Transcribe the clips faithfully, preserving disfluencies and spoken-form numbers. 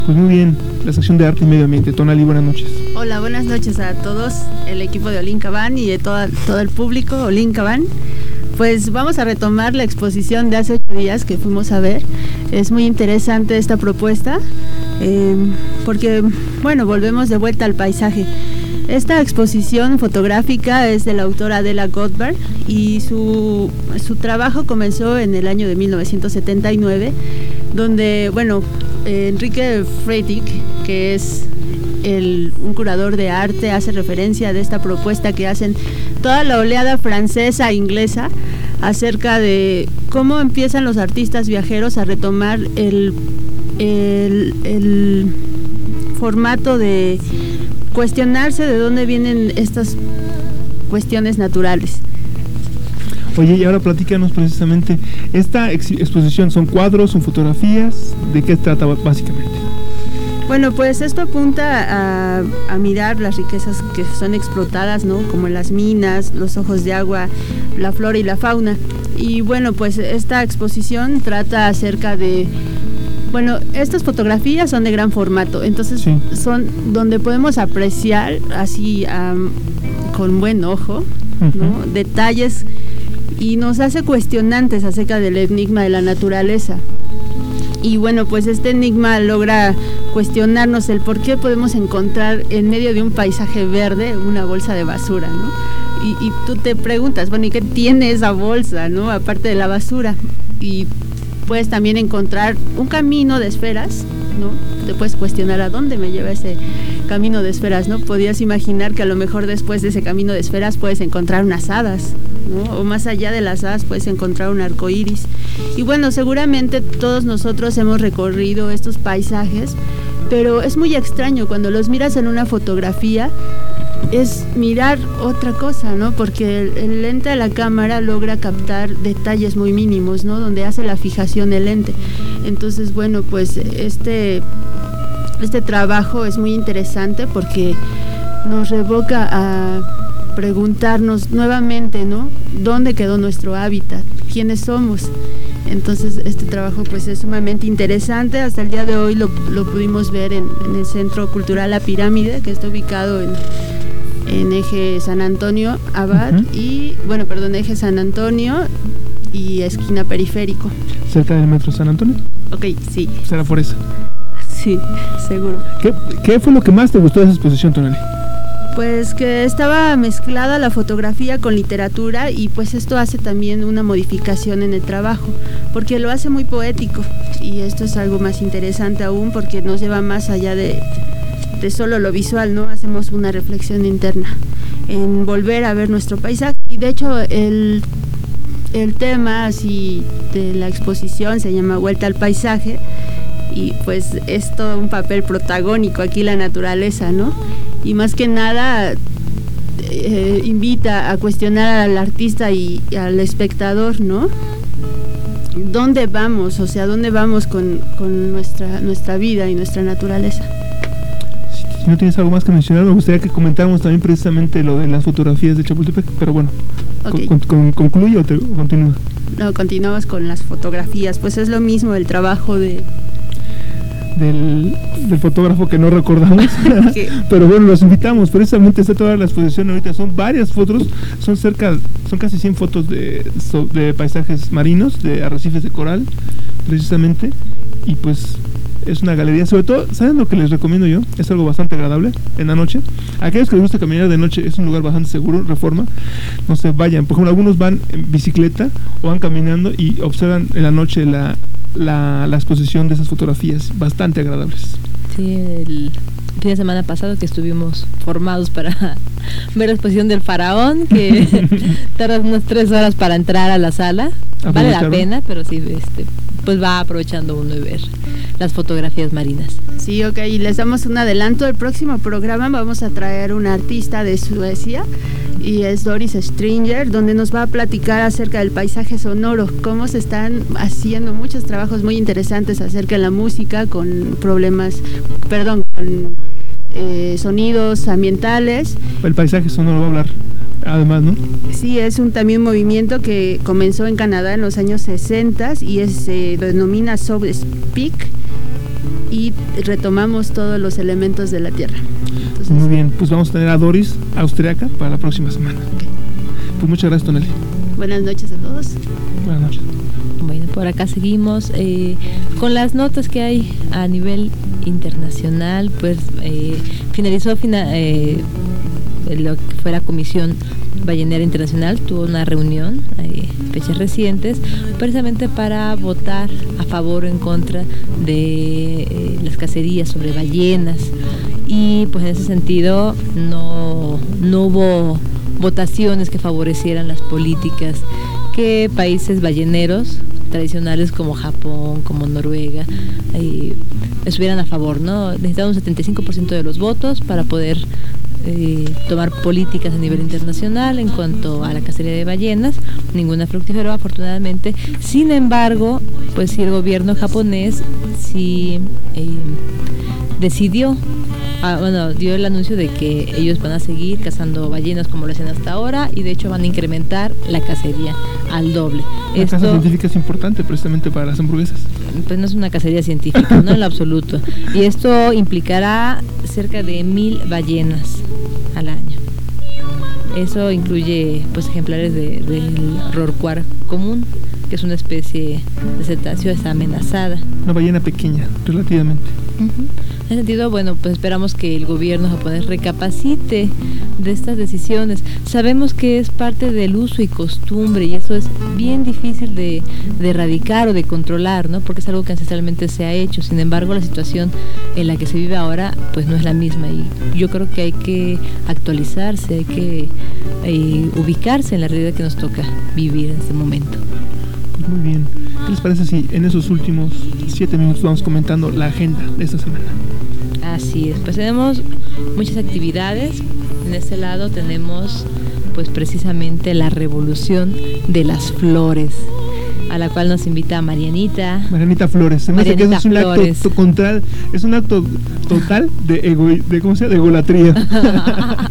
Pues muy bien, la sección de arte y medio ambiente. Tonali, buenas noches. Hola, buenas noches a todos, el equipo de Olin Cabán y de toda, todo el público Olin Cabán. Pues vamos a retomar la exposición de hace ocho días que fuimos a ver. Es muy interesante esta propuesta, eh, porque, bueno, volvemos de vuelta al paisaje. Esta exposición fotográfica es de la autora Adela Goldberg y su, su trabajo comenzó en el año de mil novecientos setenta y nueve, donde, bueno, eh, Enrique Freytag, que es el, un curador de arte, hace referencia de esta propuesta que hacen toda la oleada francesa e inglesa acerca de cómo empiezan los artistas viajeros a retomar el, el, el formato de cuestionarse de dónde vienen estas cuestiones naturales. Oye, y ahora platícanos precisamente, esta ex- exposición, ¿son cuadros, son fotografías? ¿De qué trata básicamente? Bueno, pues esto apunta a, a mirar las riquezas que son explotadas, ¿no? Como las minas, los ojos de agua, la flora y la fauna. Y bueno, pues esta exposición trata acerca de... Bueno, estas fotografías son de gran formato, entonces sí. Son donde podemos apreciar así um, con buen ojo, ¿no? Uh-huh. Detalles, y nos hace cuestionantes acerca del enigma de la naturaleza. Y bueno, pues este enigma logra cuestionarnos el por qué podemos encontrar en medio de un paisaje verde una bolsa de basura, ¿no? Y, y tú te preguntas, bueno, ¿y qué tiene esa bolsa, no? Aparte de la basura. Y puedes también encontrar un camino de esferas, ¿no? Te puedes cuestionar a dónde me lleva ese camino de esferas, ¿no? Podías imaginar que a lo mejor después de ese camino de esferas puedes encontrar unas hadas, ¿no? O más allá de las hadas puedes encontrar un arco iris. Y bueno, seguramente todos nosotros hemos recorrido estos paisajes, pero es muy extraño cuando los miras en una fotografía. Es mirar otra cosa, ¿no? Porque el, el lente de la cámara logra captar detalles muy mínimos, ¿no? Donde hace la fijación del lente. Entonces, bueno, pues este, este trabajo es muy interesante porque nos revoca a preguntarnos nuevamente, ¿no? ¿Dónde quedó nuestro hábitat? ¿Quiénes somos? Entonces este trabajo pues es sumamente interesante. Hasta el día de hoy lo, lo pudimos ver en, en el Centro Cultural La Pirámide, que está ubicado en, en eje San Antonio Abad, uh-huh. y bueno, perdón, eje San Antonio y esquina Periférico. ¿Cerca del Metro San Antonio? Ok, sí. ¿Será por eso? Sí, seguro. ¿Qué, qué fue lo que más te gustó de esa exposición, Tonali? Pues que estaba mezclada la fotografía con literatura, y pues esto hace también una modificación en el trabajo, porque lo hace muy poético, y esto es algo más interesante aún porque nos lleva más allá de, de solo lo visual, ¿no? Hacemos una reflexión interna en volver a ver nuestro paisaje. Y de hecho el, el tema así de la exposición se llama Vuelta al Paisaje, y pues es todo un papel protagónico aquí la naturaleza, ¿no? Y más que nada eh, invita a cuestionar al artista y, y al espectador, ¿no? ¿Dónde vamos? O sea, ¿dónde vamos con, con nuestra, nuestra vida y nuestra naturaleza? Si no tienes algo más que mencionar, me gustaría que comentáramos también precisamente lo de las fotografías de Chapultepec, pero bueno, okay. con, con, ¿concluye o, te, o continúa? No, continuamos con las fotografías, pues es lo mismo el trabajo de... Del, del fotógrafo que no recordamos. Pero bueno, los invitamos, precisamente está toda la exposición ahorita, son varias fotos, son cerca, son casi cien fotos de, de paisajes marinos, de arrecifes de coral, precisamente, y pues es una galería, sobre todo, ¿saben lo que les recomiendo yo? Es algo bastante agradable en la noche. A aquellos que les gusta caminar de noche, es un lugar bastante seguro, Reforma, no se vayan, por ejemplo, algunos van en bicicleta o van caminando y observan en la noche la La, la exposición de esas fotografías bastante agradables. Sí, el fin de semana pasado que estuvimos formados para ver la exposición del faraón, que tardas unas tres horas para entrar a la sala, vale la pena, pero sí, este, pues va aprovechando uno de ver las fotografías marinas. Sí, ok, y les damos un adelanto. El próximo programa vamos a traer una artista de Suecia, y es Doris Stringer, donde nos va a platicar acerca del paisaje sonoro, cómo se están haciendo muchos trabajos muy interesantes acerca de la música con problemas, perdón, con eh, sonidos ambientales. El paisaje sonoro va a hablar, además, ¿no? Sí, es un también movimiento que comenzó en Canadá en los años sesenta y es, se denomina Soul Speak. y retomamos todos los elementos de la tierra. Entonces, muy bien, pues vamos a tener a Doris austriaca para la próxima semana. Okay. Pues muchas gracias, Toneli. Buenas noches a todos. Buenas noches. Bueno, por acá seguimos eh, con las notas que hay a nivel internacional. Pues eh, finalizó fina, eh, lo que fue la Comisión Ballenera Internacional, tuvo una reunión en eh, fechas recientes precisamente para votar a favor o en contra de eh, las cacerías sobre ballenas, y pues en ese sentido no, no hubo votaciones que favorecieran las políticas que países balleneros tradicionales como Japón, como Noruega, eh, estuvieran a favor, ¿no? Necesitaban un setenta y cinco por ciento de los votos para poder eh, tomar políticas a nivel internacional en cuanto a la cacería de ballenas. Ninguna fructífera, afortunadamente. Sin embargo, pues sí, el gobierno japonés sí eh, decidió, ah, bueno, dio el anuncio de que ellos van a seguir cazando ballenas como lo hacen hasta ahora, y de hecho van a incrementar la cacería al doble. La Esto, caza científica es importante precisamente para las hamburguesas. Pues no es una cacería científica, no en lo absoluto. Y esto implicará cerca de mil ballenas al año. Eso incluye pues ejemplares de, del rorcuar común, que es una especie de cetáceo, está amenazada. Una ballena pequeña, relativamente. Uh-huh. En ese sentido, bueno, pues esperamos que el gobierno japonés recapacite de estas decisiones. Sabemos que es parte del uso y costumbre, y eso es bien difícil de, de erradicar o de controlar, ¿no? Porque es algo que ancestralmente se ha hecho. Sin embargo, la situación en la que se vive ahora, pues no es la misma, y yo creo que hay que actualizarse, hay que eh, ubicarse en la realidad que nos toca vivir en este momento. Pues muy bien. ¿Qué les parece si en esos últimos siete minutos vamos comentando la agenda de esta semana? Así es, pues tenemos muchas actividades. En este lado tenemos pues precisamente la revolución de las flores, a la cual nos invita Marianita. Marianita Flores. Se me hace que eso es un Flores. acto contra, es un acto total de ego, de cómo se llama, de egolatría.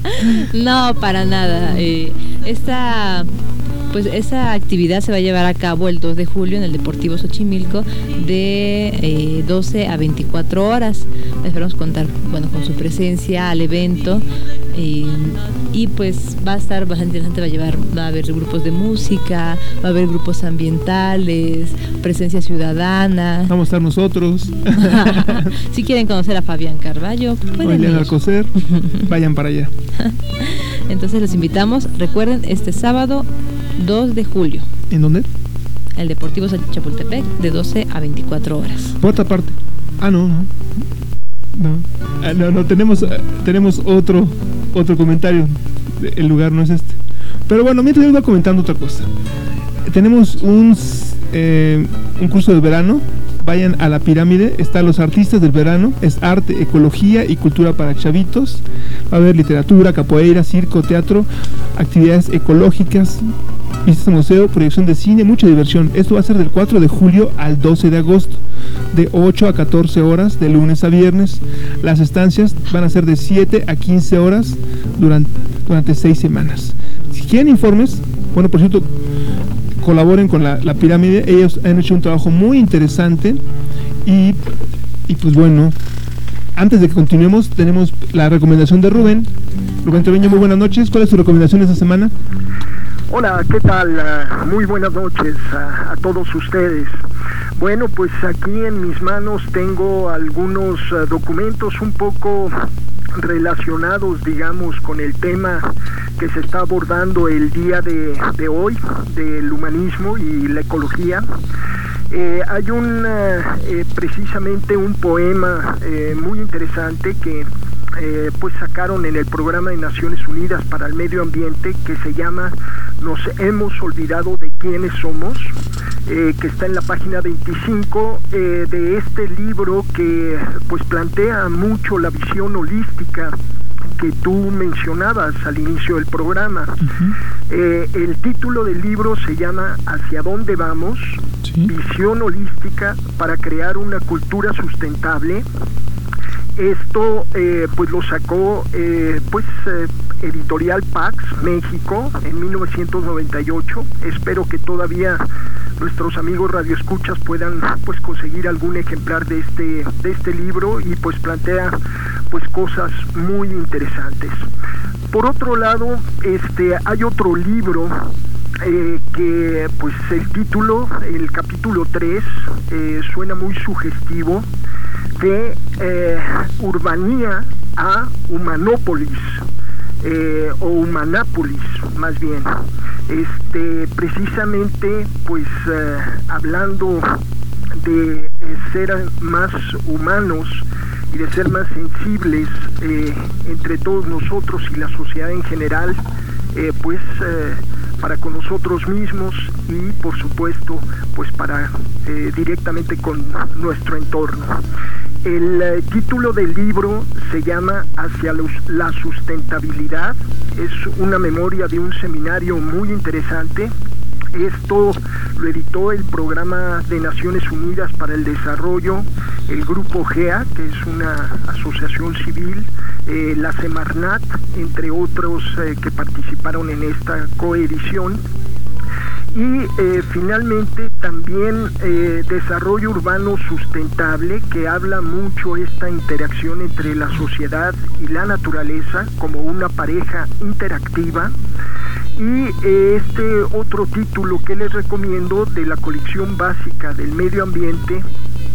No, para nada. Eh, esta Pues esa actividad se va a llevar a cabo el dos de julio en el Deportivo Xochimilco de eh, doce a veinticuatro horas. Esperamos contar, bueno, con su presencia al evento, eh, y pues va a estar bastante interesante. Va a llevar, va a haber grupos de música, va a haber grupos ambientales, presencia ciudadana. Vamos a estar nosotros. Si quieren conocer a Fabián Carballo, pueden ir. Alcocer, vayan para allá. Entonces los invitamos. Recuerden, este sábado dos de julio. ¿En dónde? El Deportivo Chapultepec, de doce a veinticuatro horas. Por otra parte. Ah, no, no. No, ah, no, no tenemos, uh, tenemos otro, otro comentario. El lugar no es este. Pero bueno, mientras yo iba comentando otra cosa. Tenemos un, eh, un curso de verano. Vayan a la pirámide, están los artistas del verano, es arte, ecología y cultura para chavitos. Va a haber literatura, capoeira, circo, teatro, actividades ecológicas, visitas al museo, proyección de cine, mucha diversión. Esto va a ser del cuatro de julio al doce de agosto, de ocho a catorce horas, de lunes a viernes. Las estancias van a ser de siete a quince horas durante, durante seis semanas. Si quieren informes, bueno, por cierto, colaboren con la, la pirámide. Ellos han hecho un trabajo muy interesante, y, y pues bueno, antes de que continuemos tenemos la recomendación de Rubén. Rubén Treviño, muy buenas noches. ¿Cuál es su recomendación esta semana? Hola, ¿qué tal? Uh, muy buenas noches a, a todos ustedes. Bueno, pues aquí en mis manos tengo algunos uh, documentos un poco relacionados, digamos, con el tema que se está abordando el día de, de hoy, del humanismo y la ecología. Eh, hay un, eh, precisamente un poema eh, muy interesante que eh, pues sacaron en el programa de Naciones Unidas para el Medio Ambiente, que se llama Nos hemos olvidado de quiénes somos, eh, que está en la página veinticinco eh, de este libro, que pues plantea mucho la visión holística que tú mencionabas al inicio del programa. Uh-huh. Eh, el título del libro se llama ¿Hacia dónde vamos? Sí. Visión holística para crear una cultura sustentable. Esto eh, pues lo sacó eh, pues eh, Editorial Pax México en mil novecientos noventa y ocho. Espero que todavía nuestros amigos radioescuchas puedan pues conseguir algún ejemplar de este de este libro, y pues plantea pues cosas muy interesantes. Por otro lado, este hay otro libro eh, que pues el título, el capítulo tres, eh, suena muy sugestivo, de eh, Urbanía a Humanópolis, eh, o Humanápolis más bien, este precisamente pues eh, hablando de eh, ser más humanos y de ser más sensibles eh, entre todos nosotros y la sociedad en general, eh, pues eh, para con nosotros mismos y por supuesto pues para eh, directamente con nuestro entorno. El eh, título del libro se llama Hacia los, la sustentabilidad. Es una memoria de un seminario muy interesante. Esto lo editó el Programa de Naciones Unidas para el Desarrollo, el Grupo GEA, que es una asociación civil, eh, la Semarnat, entre otros eh, que participaron en esta coedición. Y eh, finalmente también eh, Desarrollo Urbano Sustentable, que habla mucho esta interacción entre la sociedad y la naturaleza como una pareja interactiva. Y eh, este otro título que les recomiendo, de la colección básica del medio ambiente,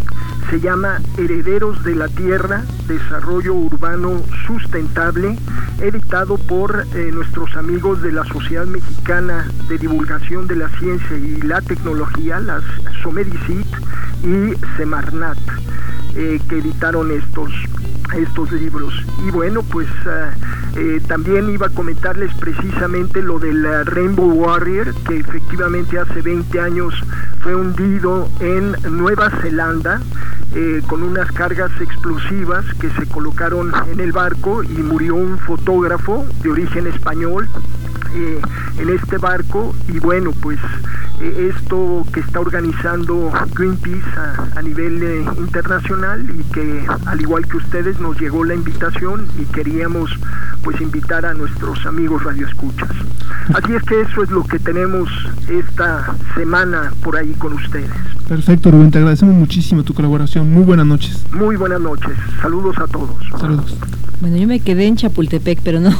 se llama Herederos de la Tierra, Desarrollo Urbano Sustentable, editado por eh, nuestros amigos de la Sociedad Mexicana de Divulgación de la Ciencia y la Tecnología, las SOMEDICIT y Semarnat, eh, que editaron estos estos libros. Y bueno, pues uh, eh, también iba a comentarles precisamente lo del uh, Rainbow Warrior, que efectivamente hace veinte años fue hundido en Nueva Zelanda eh, con unas cargas explosivas que se colocaron en el barco, y murió un fotógrafo de origen español eh, en este barco. Y bueno, pues eh, esto que está organizando Greenpeace a, a nivel eh, internacional, y que al igual que ustedes nos llegó la invitación y queríamos pues invitar a nuestros amigos radioescuchas. Así es que eso es lo que tenemos esta semana por ahí con ustedes. Perfecto, Rubén, te agradecemos muchísimo tu colaboración. Muy buenas noches. Muy buenas noches. Saludos a todos. Saludos. Bueno, yo me quedé en Chapultepec, pero no,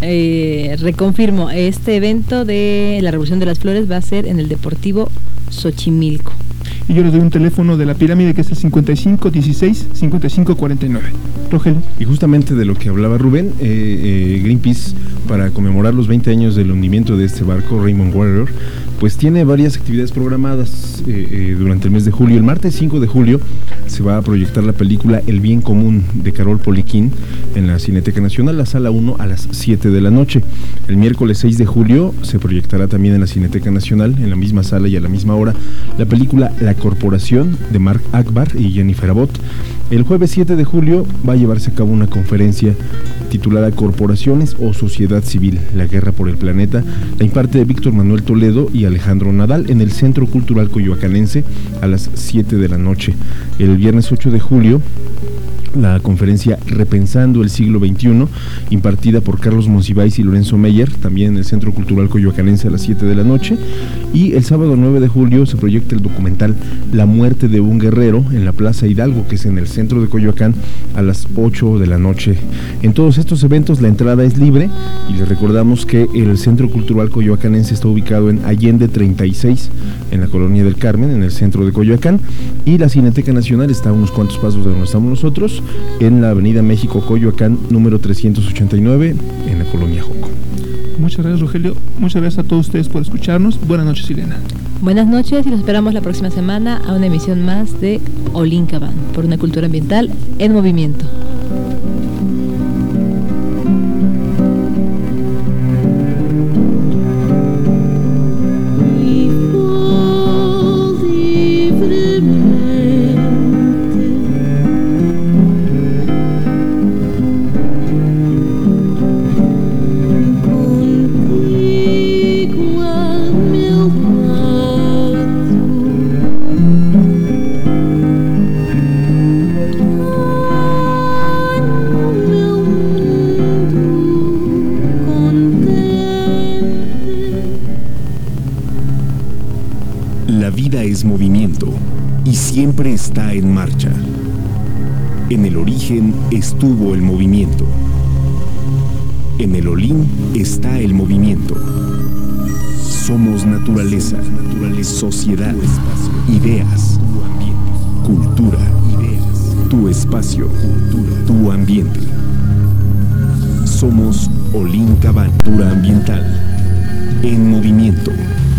eh, reconfirmo, este evento de la Revolución de las Flores va a ser en el Deportivo Xochimilco. Y yo les doy un teléfono de la pirámide, que es el cincuenta y cinco dieciséis cincuenta y cinco cuarenta y nueve. Rogelio. Y justamente de lo que hablaba Rubén, eh, eh, Greenpeace, para conmemorar los veinte años del hundimiento de este barco, Rainbow Warrior, pues tiene varias actividades programadas eh, eh, durante el mes de julio. El martes cinco de julio se va a proyectar la película El Bien Común, de Carol Poliquín, en la Cineteca Nacional, la sala uno, a las siete de la noche. El miércoles seis de julio se proyectará también en la Cineteca Nacional, en la misma sala y a la misma hora, la película La Corporación, de Mark Akbar y Jennifer Abbott. El jueves siete de julio va a llevarse a cabo una conferencia titulada Corporaciones o Sociedad Civil, la guerra por el planeta. La imparte Víctor Manuel Toledo y Alejandro Nadal en el Centro Cultural Coyoacanense a las siete de la noche. El viernes ocho de julio, la conferencia Repensando el siglo veintiuno, impartida por Carlos Monsiváis y Lorenzo Meyer, también en el Centro Cultural Coyoacanense a las siete de la noche. Y el sábado nueve de julio se proyecta el documental La muerte de un guerrero en la Plaza Hidalgo, que es en el centro de Coyoacán, a las ocho de la noche. En todos estos eventos la entrada es libre, y les recordamos que el Centro Cultural Coyoacanense está ubicado en Allende treinta y seis, en la Colonia del Carmen, en el centro de Coyoacán, y la Cineteca Nacional está a unos cuantos pasos de donde estamos nosotros, en la Avenida México Coyoacán, número trescientos ochenta y nueve, en la Colonia Joco. Muchas gracias, Rogelio. Muchas gracias a todos ustedes por escucharnos. Buenas noches, Elena. Buenas noches, y los esperamos la próxima semana a una emisión más de Olincaban, por una cultura ambiental en movimiento. siempre está en marcha. En el origen estuvo el movimiento. En el Olin está el movimiento. Somos naturaleza, naturaleza, sociedad, ideas, cultura, ideas, tu espacio, cultura, tu ambiente. Somos Olin Cabana, cultura ambiental, en movimiento.